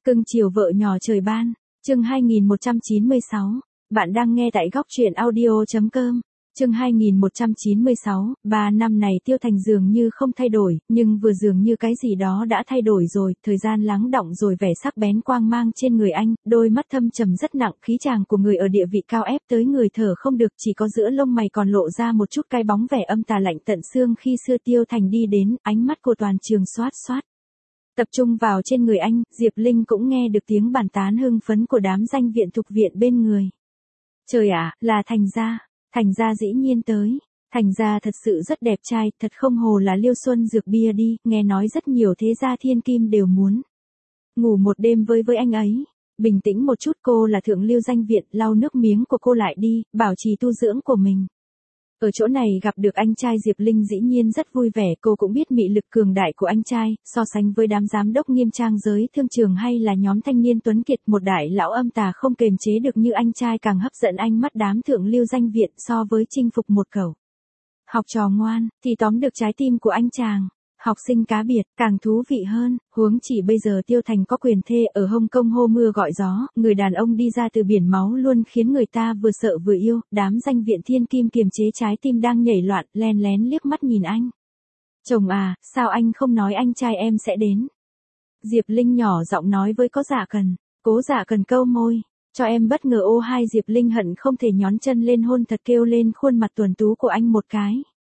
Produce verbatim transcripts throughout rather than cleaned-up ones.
Cưng chiều vợ nhỏ trời ban, chương hai nghìn một trăm chín mươi sáu, bạn đang nghe tại góc truyện audio chấm com, chương hai nghìn một trăm chín mươi sáu, ba năm này Tiêu Thành dường như không thay đổi, nhưng vừa dường như cái gì đó đã thay đổi rồi, thời gian lắng đọng rồi vẻ sắc bén quang mang trên người anh, đôi mắt thâm trầm rất nặng, khí chàng của người ở địa vị cao ép tới người thở không được, chỉ có giữa lông mày còn lộ ra một chút cái bóng vẻ âm tà lạnh tận xương khi xưa Tiêu Thành đi đến, ánh mắt của toàn trường xoát xoát. Tập trung vào trên người anh, Diệp Linh cũng nghe được tiếng bàn tán hưng phấn của đám danh viện thuộc viện bên người. Trời ạ, là Thành gia, Thành gia dĩ nhiên tới, Thành gia thật sự rất đẹp trai, thật không hồ là Liêu Xuân dược bia đi, nghe nói rất nhiều thế gia thiên kim đều muốn ngủ một đêm với với anh ấy. Bình tĩnh một chút, cô là thượng lưu danh viện, lau nước miếng của cô lại đi, bảo trì tu dưỡng của mình. Ở chỗ này gặp được anh trai Diệp Linh dĩ nhiên rất vui vẻ, cô cũng biết mị lực cường đại của anh trai, so sánh với đám giám đốc nghiêm trang giới thương trường hay là nhóm thanh niên tuấn kiệt, một đại lão âm tà không kềm chế được như anh trai càng hấp dẫn ánh mắt đám thượng lưu danh viện so với chinh phục một cẩu học trò ngoan, thì tóm được trái tim của anh chàng. Học sinh cá biệt, càng thú vị hơn, huống chỉ bây giờ Tiêu Thành có quyền thê ở Hồng Kông hô mưa gọi gió, người đàn ông đi ra từ biển máu luôn khiến người ta vừa sợ vừa yêu, đám danh viện thiên kim kiềm chế trái tim đang nhảy loạn, len lén liếc mắt nhìn anh. Chồng à, sao anh không nói anh trai em sẽ đến? Diệp Linh nhỏ giọng nói với có Dạ Cần, Cố Dạ Cần câu môi, cho em bất ngờ ô hai. Diệp Linh hận không thể nhón chân lên hôn thật kêu lên khuôn mặt tuấn tú của anh một cái.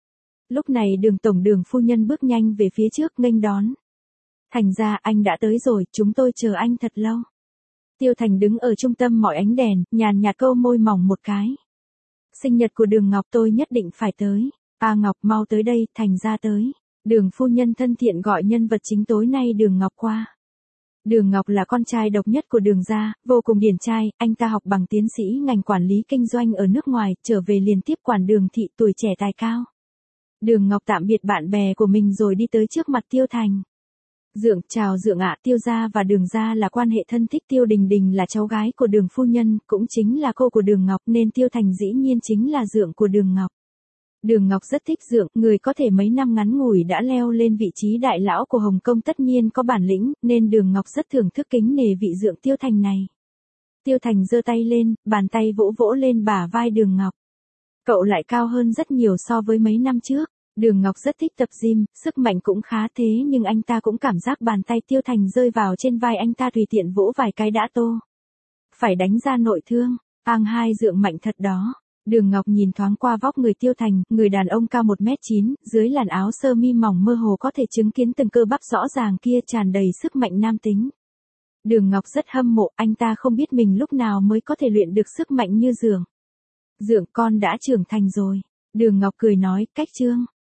Lúc này Đường tổng Đường phu nhân bước nhanh về phía trước nghênh đón. Thành ra anh đã tới rồi, chúng tôi chờ anh thật lâu. Tiêu Thành đứng ở trung tâm mọi ánh đèn, nhàn nhạt câu môi mỏng một cái. Sinh nhật của Đường Ngọc tôi nhất định phải tới. À Ngọc mau tới đây, Thành ra tới. Đường phu nhân thân thiện gọi nhân vật chính tối nay Đường Ngọc qua. Đường Ngọc là con trai độc nhất của Đường gia, vô cùng điển trai, anh ta học bằng tiến sĩ ngành quản lý kinh doanh ở nước ngoài, trở về liền tiếp quản Đường thị, tuổi trẻ tài cao. Đường Ngọc tạm biệt bạn bè của mình rồi đi tới trước mặt Tiêu Thành. Dượng, chào Dượng ạ, Tiêu gia và Đường gia là quan hệ thân thích, Tiêu Đình Đình là cháu gái của Đường phu nhân, cũng chính là cô của Đường Ngọc, nên Tiêu Thành dĩ nhiên chính là Dượng của Đường Ngọc. Đường Ngọc rất thích Dượng, người có thể mấy năm ngắn ngủi đã leo lên vị trí đại lão của Hồng Kông tất nhiên có bản lĩnh, nên Đường Ngọc rất thưởng thức kính nể vị Dượng Tiêu Thành này. Tiêu Thành giơ tay lên, bàn tay vỗ vỗ lên bả vai Đường Ngọc. Cậu lại cao hơn rất nhiều so với mấy năm trước. Đường Ngọc rất thích tập gym, sức mạnh cũng khá thế nhưng anh ta cũng cảm giác bàn tay Tiêu Thành rơi vào trên vai anh ta tùy tiện vỗ vài cái đã tô. Phải đánh ra nội thương, ang hai Dượng mạnh thật đó. Đường Ngọc nhìn thoáng qua vóc người Tiêu Thành, người đàn ông cao một mét chín, dưới làn áo sơ mi mỏng mơ hồ có thể chứng kiến từng cơ bắp rõ ràng kia tràn đầy sức mạnh nam tính. Đường Ngọc rất hâm mộ, anh ta không biết mình lúc nào mới có thể luyện được sức mạnh như Dượng. Dượng con đã trưởng thành rồi. Đường Ngọc cười nói, cách trương.